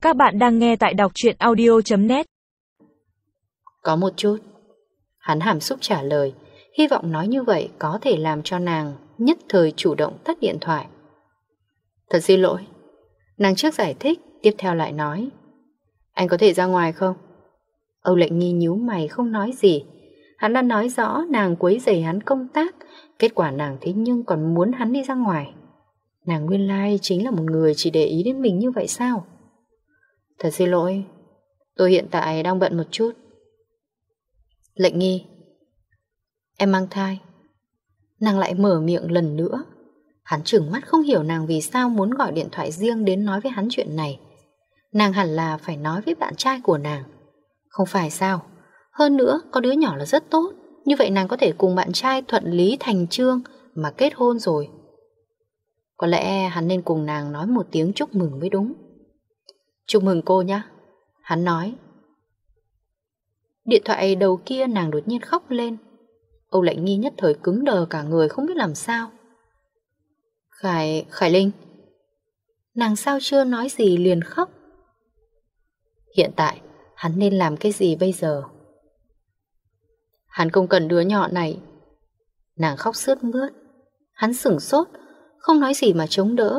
Các bạn đang nghe tại đọc truyện audio.net. Có một chút. Hắn hàm xúc trả lời, hy vọng nói như vậy có thể làm cho nàng nhất thời chủ động tắt điện thoại. Thật xin lỗi. Nàng trước giải thích, tiếp theo lại nói, anh có thể ra ngoài không? Âu Lệnh Nghi nhíu mày không nói gì. Hắn đã nói rõ nàng quấy rầy hắn công tác, kết quả nàng thế nhưng còn muốn hắn đi ra ngoài. Nàng nguyên lai chính là một người chỉ để ý đến mình như vậy sao? Thật xin lỗi, tôi hiện tại đang bận một chút. Lệnh Nghi, em mang thai. Nàng lại mở miệng lần nữa. Hắn trừng mắt không hiểu nàng vì sao muốn gọi điện thoại riêng đến nói với hắn chuyện này. Nàng hẳn là phải nói với bạn trai của nàng, không phải sao? Hơn nữa có đứa nhỏ là rất tốt, như vậy nàng có thể cùng bạn trai thuận lý thành chương mà kết hôn rồi. Có lẽ hắn nên cùng nàng nói một tiếng chúc mừng mới đúng. Chúc mừng cô nhé, hắn nói. Điện thoại đầu kia nàng đột nhiên khóc lên. Âu Lệnh Nghi nhất thời cứng đờ cả người không biết làm sao. Khải Linh. Nàng sao chưa nói gì liền khóc. Hiện tại hắn nên làm cái gì bây giờ? Hắn không cần đứa nhỏ này. Nàng khóc sướt mướt. Hắn sửng sốt, không nói gì mà chống đỡ.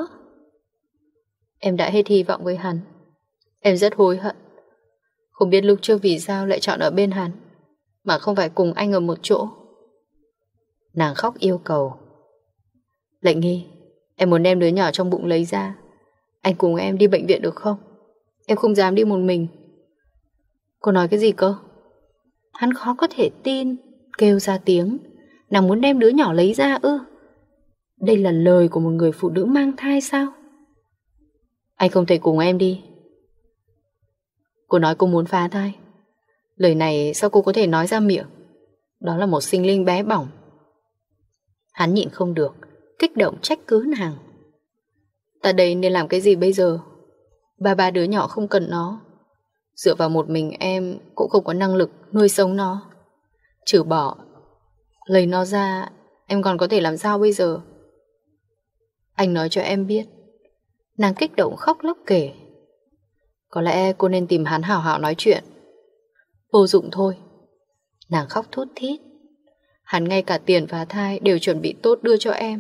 Em đã hết hy vọng với hắn. Em rất hối hận. Không biết lúc trước vì sao lại chọn ở bên hắn, mà không phải cùng anh ở một chỗ. Nàng khóc yêu cầu. Lệnh Nghi, em muốn đem đứa nhỏ trong bụng lấy ra. Anh cùng em đi bệnh viện được không? Em không dám đi một mình. Cô nói cái gì cơ? Hắn khó có thể tin, kêu ra tiếng. Nàng muốn đem đứa nhỏ lấy ra ư? Đây là lời của một người phụ nữ mang thai sao? Anh không thể cùng em đi. Cô nói cô muốn phá thai. Lời này sao cô có thể nói ra miệng? Đó là một sinh linh bé bỏng. Hắn nhịn không được, kích động trách cứ nàng. Ta đây nên làm cái gì bây giờ? Ba đứa nhỏ không cần nó. Dựa vào một mình em cũng không có năng lực nuôi sống nó. Trừ bỏ lấy nó ra, em còn có thể làm sao bây giờ? Anh nói cho em biết. Nàng kích động khóc lóc kể. Có lẽ cô nên tìm hắn hảo hảo nói chuyện. Vô dụng thôi. Nàng khóc thút thít. Hắn ngay cả tiền và thai đều chuẩn bị tốt đưa cho em.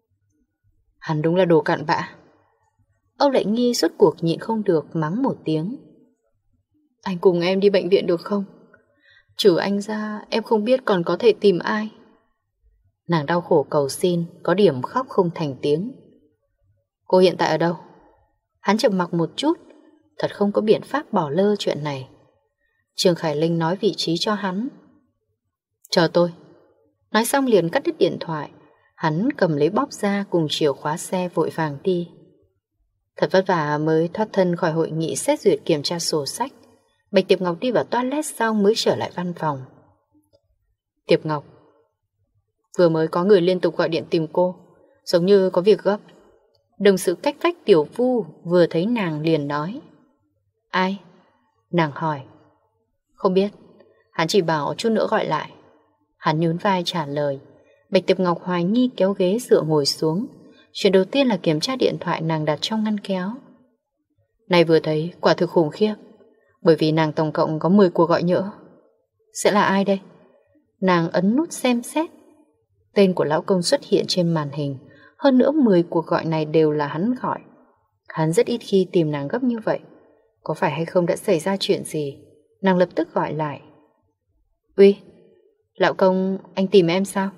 Hắn đúng là đồ cặn bã. Âu Lệnh Nghi rốt cuộc nhịn không được mắng một tiếng. Anh cùng em đi bệnh viện được không? Trừ anh ra em không biết còn có thể tìm ai. Nàng đau khổ cầu xin, có điểm khóc không thành tiếng. Cô hiện tại ở đâu? Hắn trầm mặc một chút. Thật không có biện pháp bỏ lơ chuyện này. Trương Khải Linh nói vị trí cho hắn. Chờ tôi. Nói xong liền cắt đứt điện thoại. Hắn cầm lấy bóp ra cùng chìa khóa xe vội vàng đi. Thật vất vả mới thoát thân khỏi hội nghị xét duyệt kiểm tra sổ sách. Bạch Tiệp Ngọc đi vào toilet xong mới trở lại văn phòng. Tiệp Ngọc, vừa mới có người liên tục gọi điện tìm cô, giống như có việc gấp. Đồng sự cách vách Tiểu Vu vừa thấy nàng liền nói. Ai? Nàng hỏi. Không biết, hắn chỉ bảo chút nữa gọi lại. Hắn nhún vai trả lời. Bạch Tiệp Ngọc hoài nghi kéo ghế dựa ngồi xuống. Chuyện đầu tiên là kiểm tra điện thoại nàng đặt trong ngăn kéo. Này vừa thấy quả thực khủng khiếp. Bởi vì nàng tổng cộng có 10 cuộc gọi nhỡ. Sẽ là ai đây? Nàng ấn nút xem xét. Tên của lão công xuất hiện trên màn hình. Hơn nữa 10 cuộc gọi này đều là hắn gọi. Hắn rất ít khi tìm nàng gấp như vậy. Có phải hay không đã xảy ra chuyện gì? Nàng lập tức gọi lại. Uy, lão công, anh tìm em sao?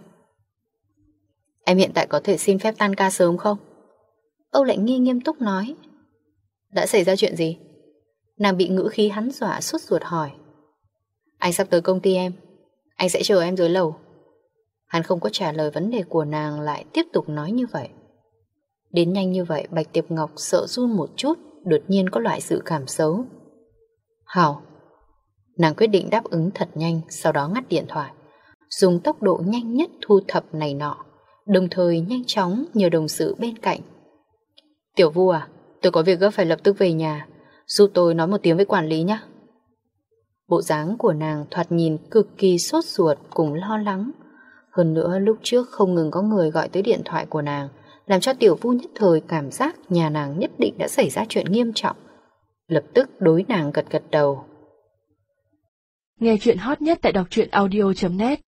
Em hiện tại có thể xin phép tan ca sớm không? Âu Lệnh Nghi nghiêm túc nói. Đã xảy ra chuyện gì? Nàng bị ngữ khí hắn dọa sốt ruột hỏi. Anh sắp tới công ty em. Anh sẽ chờ em dưới lầu. Hắn không có trả lời vấn đề của nàng, lại tiếp tục nói như vậy. Đến nhanh như vậy Bạch Tiệp Ngọc sợ run một chút, đột nhiên có loại dự cảm xấu. Hảo. Nàng quyết định đáp ứng thật nhanh, sau đó ngắt điện thoại, dùng tốc độ nhanh nhất thu thập này nọ, đồng thời nhanh chóng nhờ đồng sự bên cạnh. Tiểu Vu à, tôi có việc gấp phải lập tức về nhà, giúp tôi nói một tiếng với quản lý nhé. Bộ dáng của nàng thoạt nhìn cực kỳ sốt ruột cùng lo lắng. Hơn nữa lúc trước không ngừng có người gọi tới điện thoại của nàng, làm cho Tiểu Vu nhất thời cảm giác nhà nàng nhất định đã xảy ra chuyện nghiêm trọng. lập tức đối nàng gật gật đầu. Nghe chuyện hot nhất tại đọc truyện audio.net